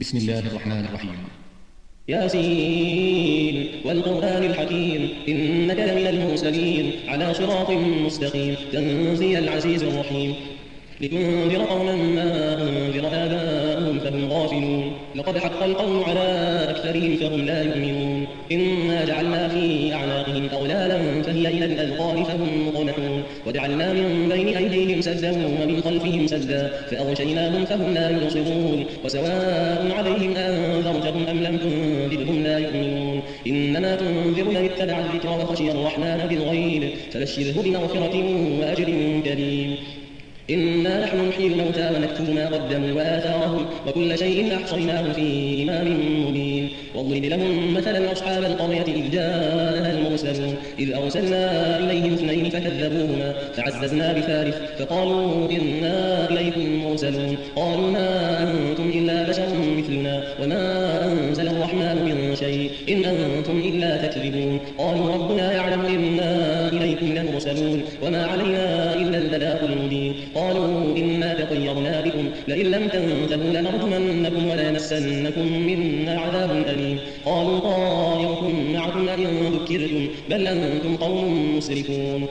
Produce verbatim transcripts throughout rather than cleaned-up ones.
بسم الله الرحمن الرحيم. ياسين والقرآن الحكيم إنك لمن المرسلين على صراط مستقيم تنزيل العزيز الرحيم لتنذر قوما ما أنذر آباؤهم فهم غافلون لقد حق القول على أكثرهم فهم لا يؤمنون إنا جعلنا في أعناقهم أغلالا فهي إلى الأذقان فهم مقمحون وجعلنا من بين أيديهم سدا ومن خلفهم سدا فأغشيناهم فهم لا يبصرون وسواء عليهم أنذرتهم أم لم تنذرهم لا يؤمنون إنما تنذر من اتبع الذكر وخشي الرحمن بالغيب فبشره بمغفرة وأجر كريم إنا نحن نحيي الموتى ونكتب ما قدموا وآثارهم وكل شيء أحصيناه في إمام مبين واضرب لهم مثلا أصحاب القرية إذ جاءها المرسلون إذ أرسلنا إليهم اثنين فكذبوهما فعززنا بثالث فقالوا إنا إليكم مرسلون قالوا ما أنتم إلا بشر مثلنا وما أنزل الرحمن من شيء إن أنتم إلا تكذبون قالوا ربنا يعلم إنا إليكم لمرسلون وما علينا إلا البلاغ المبين قالوا إنا تطيرنا بكم لئن لم تنتهوا لنرجمنكم وليمسنكم منا عذاب أليم قالوا طائركم معكم أئن ذكرتم بل أنتم قوم مسرفون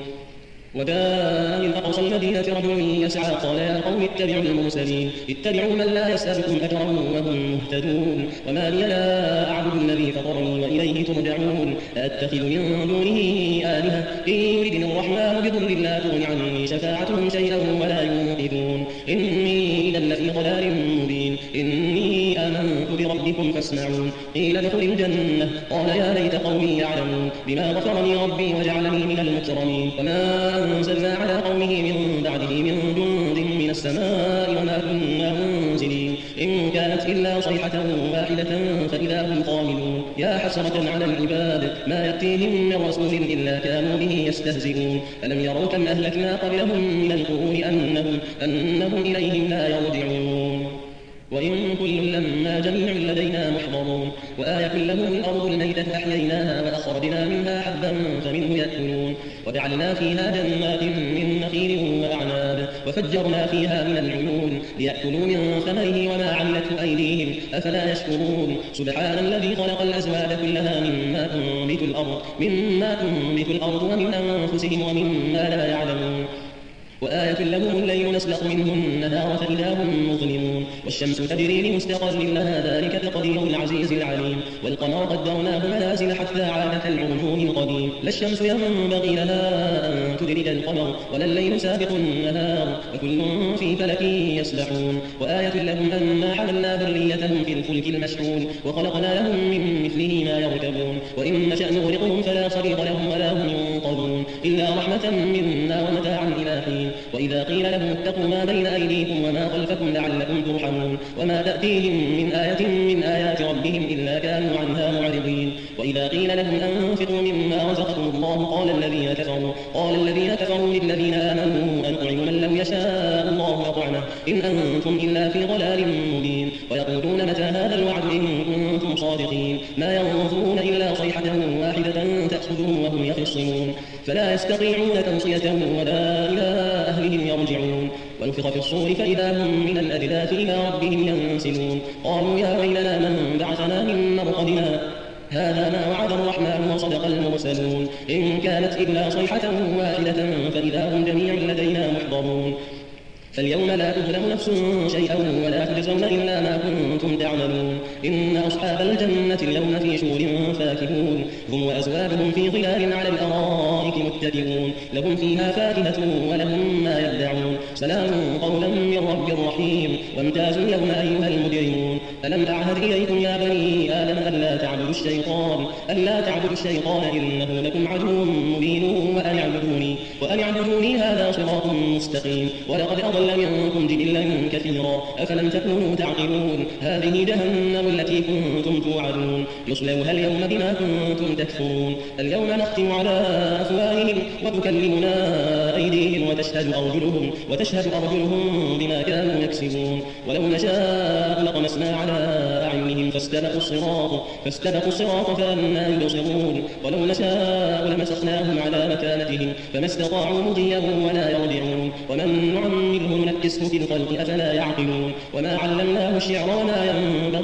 وجاء من أقصى المدينة رجل يسعى قال يا قوم اتبعوا المرسلين اتبعوا من لا يسألكم أجرا وهم مهتدون وما لي لا أعبد الذي فطرني وإليه ترجعون أتخذ من دونه آلهة إن يردني الرحمن بضر لا تغن عني شفاعتهم شيئا ولا ينقذون إني إذا لفي ضلال مبين إني آمنت بربكم فاسمعون قيل ادخل الجنة قال يا ليت قومي يعلمون بما غفرني ربي وجعلني من المكرمين وما أنزلنا على قومه من بعده من جند من السماء وما كنا منزلين إن كانت إلا صيحة واحدة فإذا هم خامدون يا حسرة على العباد ما يأتيهم من رسول إلا كانوا به يستهزئون ألم يروا كم أهلكنا قبلهم من القرون أنهم, أنهم إليهم لا يرجعون وإن كل لما جميع لدينا محضرون وآية لهم الأرض الميتة أحييناها وأخرجنا منها حبا فمنه يأكلون وجعلنا فيها جنات من نخيل وأعناب وفجرنا فيها من العيون ليأكلوا من ثمره وما عملته أيديهم أفلا يشكرون سبحان الذي خلق الأزواج كلها مما تنبت الأرض مما تنبت الأرض ومن أنفسهم ومما لا يعلمون وآية لهم الليل نسلخ منه النهار فإذا هم مظلمون والشمس تجري لمستقر لها ذلك تقدير العزيز العليم والقمر قدرناه منازل حتى عاد كالعرجون القديم لا الشمس ينبغي لها أن تدرك القمر ولا الليل سابق النهار وكل في فلك يسبحون وآية لهم أنا حملنا ذريتهم في الفلك المشحون وخلقنا لهم من مثله ما يركبون وإن نشأ نغرقهم فلا صريخ لهم ولا هم ينقذون إلا رحمة منا ومتاعا إلى حين وإذا قيل لهم اتقوا ما بين أيديكم وما خلفكم لعلكم ترحمون وما تأتيهم من آية من آيات ربهم إلا كانوا عنها معرضين وإذا قيل لهم أنفقوا مما رزقكم الله قال الذين كفروا قال الذين كفروا للذين آمنوا أنطعم من لو يشاء الله أطعمه إن أنتم إلا في ضلال مبين ويقولون متى هذا الوعد إن كنتم صادقين ما ينظرون إلا صيحة واحدة تأخذهم وهم يخصمون فلا يستطيعون توصية ولا إلى أهلهم يرجعون ونفخ في الصور فإذا هم من الأجداث إلى ربهم ينسلون قالوا يا ويلنا من بعثنا من مرقدنا هذا ما وعد الرحمن وصدق المرسلون إن كانت إلا صيحة واحدة فإذا هم جميع لدينا محضرون فاليوم لا تظلم نفس شيئا ولا تجزون إلا ما كنتم تعملون إن أصحاب الجنة اليوم في شور فاكهون هم وأزواجهم في ظلال على الأرائك متكئون لهم فيها فاكهة ولهم ما يدعون سلام قولا من رب رحيم وامتازوا اليوم أيها المجرمون ألم أعهد إليكم يا بني آدم ألا تعبدوا الشيطان ألا تعبدوا الشيطان إنه لكم عدو مبين وأن اعبدوني وأن اعبدوني هذا صراط مستقيم ولقد أضل منكم جبلا كثيرا أفلم تكونوا تعقلون هذه جهنم التي كنتم توعدون يصلوها اليوم بما كنتم تكفرون اليوم نختم على أفواههم وتكلمنا أيديهم وتشهد أرجلهم وتشهد أرجلهم بما كانوا يكسبون ولو نشاء لطمسنا على أعينهم فاستبقوا الصراط فاستبقوا الصراط فأنا يبصرون ولو نشاء لمسخناهم على مكانتهم فما استطاعوا مضيا ولا يرجعون ومن نعمره ننكسه في الخلق أفلا يعقلون وما علمناه الشعر وما ينبغي له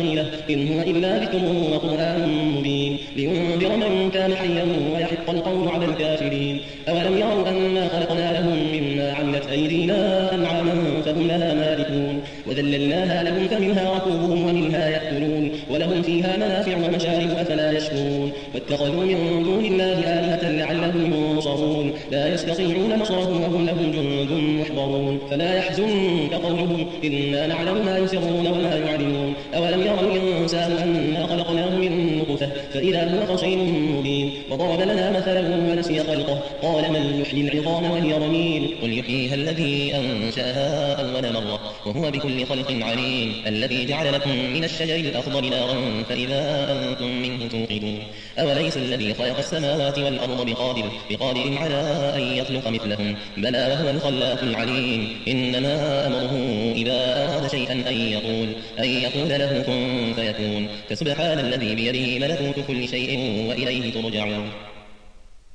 إن هو إلا ذكر وقرآن مبين لينذر من كان حيا ويحق القول على الكافرين أولم يروا أنا خلقنا لهم مما عملت أيدينا أنعاما فهم لها مالكون وذللناها لهم فمنها ركوبهم ومنها يأكلون ولهم فيها منافع ومشارب أفلا يشكرون واتخذوا من دون الله آلهة لعلهم ينصرون لا يستطيعون نصرهم وهم لهم جند محضرون فلا يحزنك قولهم إنا نعلم ما يسرون وما يعلنون أولم يرى الإنسان أنا خلقناه من نطفة فإذا هو خصيم مبين وضرب لنا مثلا ونسي خلقه قال من يحيي العظام وهي رميم قل يحييها الذي أنشأها أول مرة وهو بكل خلق عليم الذي جعل لكم من الشجر الأخضر نارا فإذا أنتم منه توقدون أوليس الذي خلق السماوات والأرض بقادر بقادر على أن يخلق مثلهم بلى وهو الخلاق العليم إنما أمره إذا أراد شيئا أن يقول أن يقول له كن فيكون فسبحان الذي بيده ملكوت كل شيء وإليه ترجعون